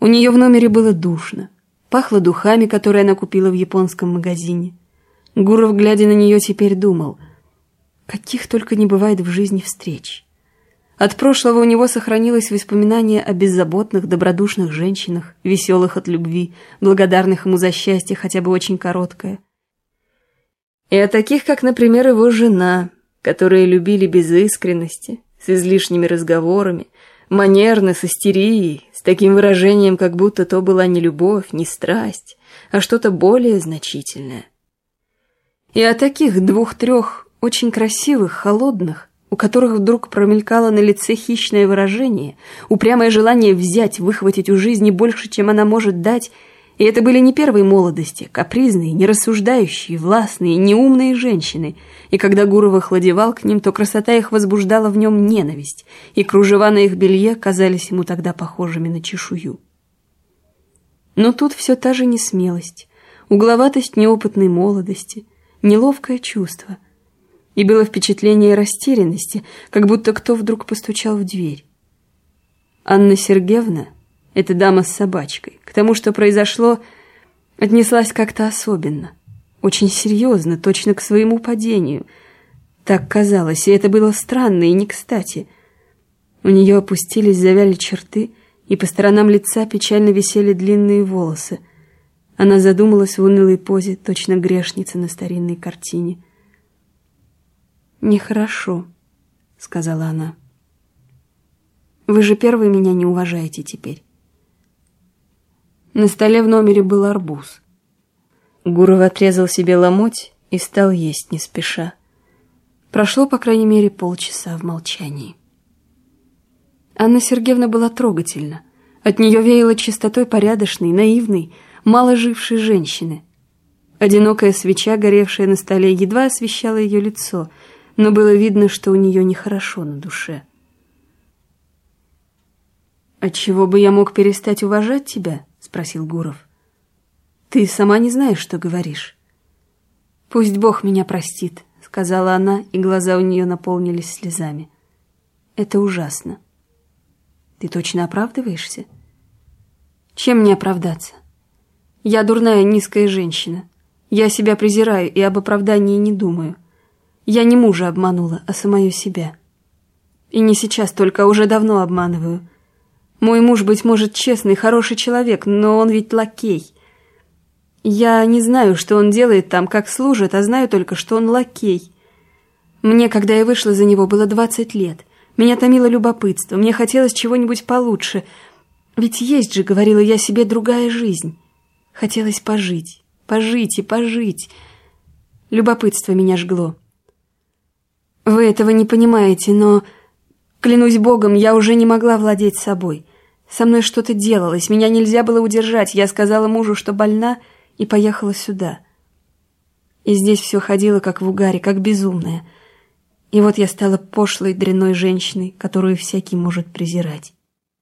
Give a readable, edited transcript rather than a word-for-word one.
У нее в номере было душно. Пахло духами, которые она купила в японском магазине. Гуров, глядя на нее, теперь думал, каких только не бывает в жизни встреч. От прошлого у него сохранилось воспоминание о беззаботных, добродушных женщинах, веселых от любви, благодарных ему за счастье, хотя бы очень короткое. И о таких, как, например, его жена, которые любили без искренности, с излишними разговорами, манерно, с истерией, с таким выражением, как будто то была не любовь, не страсть, а что-то более значительное. И о таких 2-3 очень красивых, холодных, у которых вдруг промелькало на лице хищное выражение, упрямое желание взять, выхватить у жизни больше, чем она может дать, и это были не первой молодости, капризные, нерассуждающие, властные, неумные женщины, и когда Гуров охладевал к ним, то красота их возбуждала в нем ненависть, и кружева на их белье казались ему тогда похожими на чешую. Но тут все та же несмелость, угловатость неопытной молодости, неловкое чувство, и было впечатление растерянности, как будто кто вдруг постучал в дверь. Анна Сергеевна, эта дама с собачкой, к тому, что произошло, отнеслась как-то особенно, очень серьезно, точно к своему падению. Так казалось, и это было странно и не кстати. У нее опустились, завяли черты, и по сторонам лица печально висели длинные волосы. Она задумалась в унылой позе, точно грешница на старинной картине. «Нехорошо», — сказала она. «Вы же первый меня не уважаете теперь». На столе в номере был арбуз. Гуров отрезал себе ломоть и стал есть не спеша. Прошло, по крайней мере, полчаса в молчании. Анна Сергеевна была трогательна. От нее веяло чистотой порядочной, наивной, мало жившей женщины. Одинокая свеча, горевшая на столе, едва освещала ее лицо, но было видно, что у нее нехорошо на душе. «Отчего бы я мог перестать уважать тебя?» — спросил Гуров. «Ты сама не знаешь, что говоришь». «Пусть Бог меня простит», — сказала она, и глаза у нее наполнились слезами. «Это ужасно». «Ты точно оправдываешься?» «Чем мне оправдаться? Я дурная, низкая женщина. Я себя презираю и об оправдании не думаю. Я не мужа обманула, а самую себя. И не сейчас только, а уже давно обманываю. Мой муж, быть может, честный, хороший человек, но он ведь лакей. Я не знаю, что он делает там, как служит, а знаю только, что он лакей. Мне, когда я вышла за него, было 20 лет. Меня томило любопытство, мне хотелось чего-нибудь получше. Ведь есть же, говорила я себе, другая жизнь. Хотелось пожить, пожить и пожить. Любопытство меня жгло. Вы этого не понимаете, но, клянусь Богом, я уже не могла владеть собой. Со мной что-то делалось, меня нельзя было удержать. Я сказала мужу, что больна, и поехала сюда. И здесь все ходило, как в угаре, как безумная. И вот я стала пошлой, дрянной женщиной, которую всякий может презирать.